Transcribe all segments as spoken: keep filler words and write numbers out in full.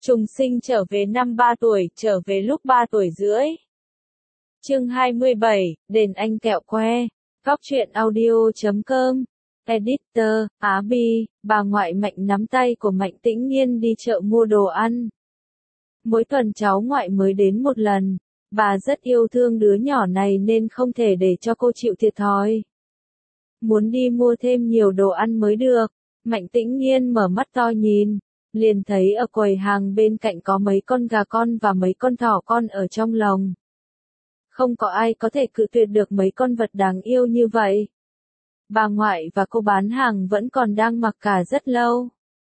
Trùng sinh trở về năm ba tuổi, trở về lúc ba tuổi rưỡi. Chương hai mươi bảy, Đền Anh kẹo que. Góc truyện audio chấm com. Editor, Á Bi, bà ngoại Mạnh nắm tay của Mạnh Tĩnh Nhiên đi chợ mua đồ ăn. Mỗi tuần cháu ngoại mới đến một lần, bà rất yêu thương đứa nhỏ này nên không thể để cho cô chịu thiệt thòi. Muốn đi mua thêm nhiều đồ ăn mới được, Mạnh Tĩnh Nhiên mở mắt to nhìn, liền thấy ở quầy hàng bên cạnh có mấy con gà con và mấy con thỏ con ở trong lồng. Không có ai có thể cự tuyệt được mấy con vật đáng yêu như vậy. Bà ngoại và cô bán hàng vẫn còn đang mặc cả rất lâu.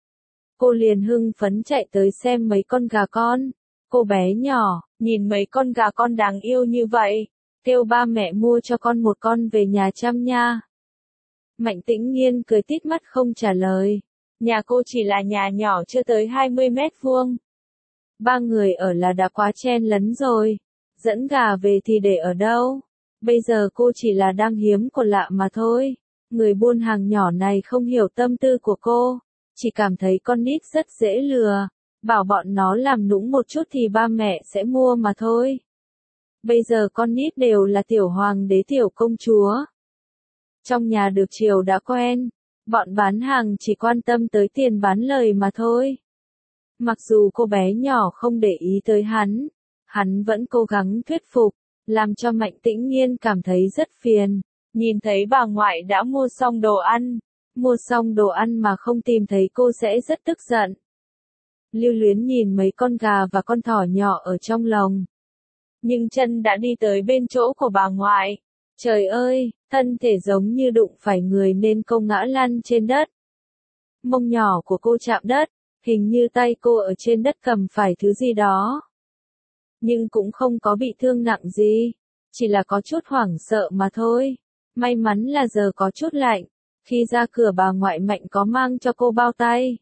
Cô liền hưng phấn chạy tới xem mấy con gà con. Cô bé nhỏ, nhìn mấy con gà con đáng yêu như vậy, kêu ba mẹ mua cho con một con về nhà chăm nha. Mạnh Tĩnh Nhiên cười tít mắt không trả lời. Nhà cô chỉ là nhà nhỏ chưa tới hai mươi mét vuông. Ba người ở là đã quá chen lấn rồi. Dẫn gà về thì để ở đâu? Bây giờ cô chỉ là đang hiếm của lạ mà thôi. Người buôn hàng nhỏ này không hiểu tâm tư của cô, chỉ cảm thấy con nít rất dễ lừa, bảo bọn nó làm nũng một chút thì ba mẹ sẽ mua mà thôi. Bây giờ con nít đều là tiểu hoàng đế tiểu công chúa. Trong nhà được chiều đã quen, bọn bán hàng chỉ quan tâm tới tiền bán lời mà thôi. Mặc dù cô bé nhỏ không để ý tới hắn, hắn vẫn cố gắng thuyết phục, làm cho Mạnh Tĩnh Nhiên cảm thấy rất phiền. Nhìn thấy bà ngoại đã mua xong đồ ăn, mua xong đồ ăn mà không tìm thấy cô sẽ rất tức giận. Lưu luyến nhìn mấy con gà và con thỏ nhỏ ở trong lồng. Nhưng chân đã đi tới bên chỗ của bà ngoại. Trời ơi, thân thể giống như đụng phải người nên cô ngã lăn trên đất. Mông nhỏ của cô chạm đất, hình như tay cô ở trên đất cầm phải thứ gì đó. Nhưng cũng không có bị thương nặng gì, chỉ là có chút hoảng sợ mà thôi. May mắn là giờ có chút lạnh, khi ra cửa bà ngoại Mạnh có mang cho cô bao tay.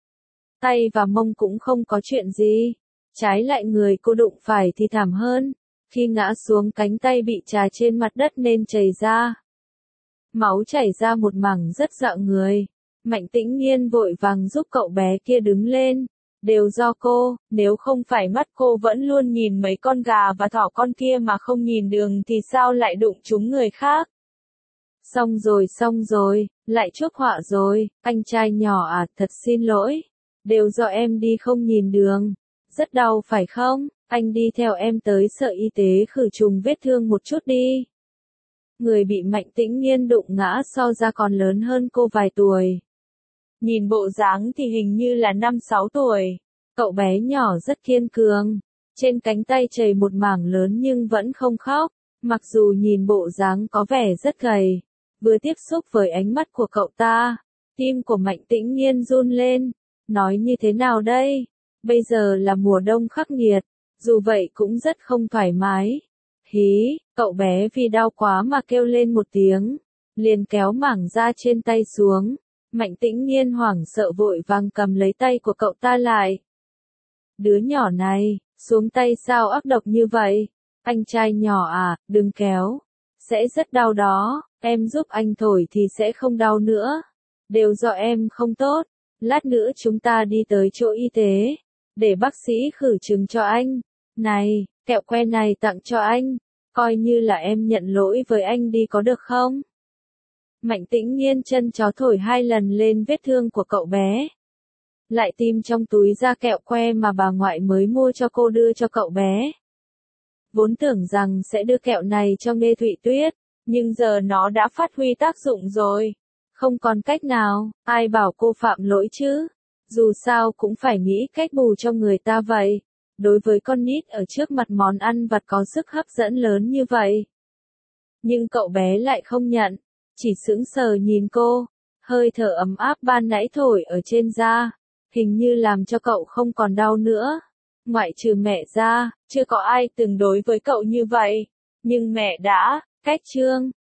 Tay và mông cũng không có chuyện gì, trái lại người cô đụng phải thì thảm hơn, khi ngã xuống cánh tay bị chà trên mặt đất nên chảy ra. Máu chảy ra một mảng rất dạo người, Mạnh Tĩnh Nhiên vội vàng giúp cậu bé kia đứng lên, đều do cô, nếu không phải mắt cô vẫn luôn nhìn mấy con gà và thỏ con kia mà không nhìn đường thì sao lại đụng trúng người khác. Xong rồi xong rồi, lại chuốc họa rồi, anh trai nhỏ à, thật xin lỗi. Đều do em đi không nhìn đường. Rất đau phải không? Anh đi theo em tới sở y tế khử trùng vết thương một chút đi. Người bị Mạnh Tĩnh Nhiên đụng ngã so ra còn lớn hơn cô vài tuổi. Nhìn bộ dáng thì hình như là năm sáu tuổi. Cậu bé nhỏ rất kiên cường. Trên cánh tay chảy một mảng lớn nhưng vẫn không khóc. Mặc dù nhìn bộ dáng có vẻ rất gầy. Vừa tiếp xúc với ánh mắt của cậu ta, tim của Mạnh Tĩnh Nhiên run lên. Nói như thế nào đây? Bây giờ là mùa đông khắc nghiệt, dù vậy cũng rất không thoải mái. Hí, cậu bé vì đau quá mà kêu lên một tiếng, liền kéo mảng da trên tay xuống. Mạnh Tĩnh Nhiên hoảng sợ vội vàng cầm lấy tay của cậu ta lại. Đứa nhỏ này, xuống tay sao ác độc như vậy? Anh trai nhỏ à, đừng kéo, sẽ rất đau đó. Em giúp anh thổi thì sẽ không đau nữa. Đều do em không tốt. Lát nữa chúng ta đi tới chỗ y tế, để bác sĩ khử trùng cho anh. Này, kẹo que này tặng cho anh, coi như là em nhận lỗi với anh đi có được không? Mạnh Tĩnh Nhiên chân chó thổi hai lần lên vết thương của cậu bé. Lại tìm trong túi ra kẹo que mà bà ngoại mới mua cho cô đưa cho cậu bé. Vốn tưởng rằng sẽ đưa kẹo này cho Nghê Thụy Tuyết. Nhưng giờ nó đã phát huy tác dụng rồi. Không còn cách nào, ai bảo cô phạm lỗi chứ. Dù sao cũng phải nghĩ cách bù cho người ta vậy. Đối với con nít ở trước mặt món ăn vặt có sức hấp dẫn lớn như vậy. Nhưng cậu bé lại không nhận, chỉ sững sờ nhìn cô. Hơi thở ấm áp ban nãy thổi ở trên da, hình như làm cho cậu không còn đau nữa. Ngoại trừ mẹ ra, chưa có ai từng đối với cậu như vậy. Nhưng mẹ đã... Cách chương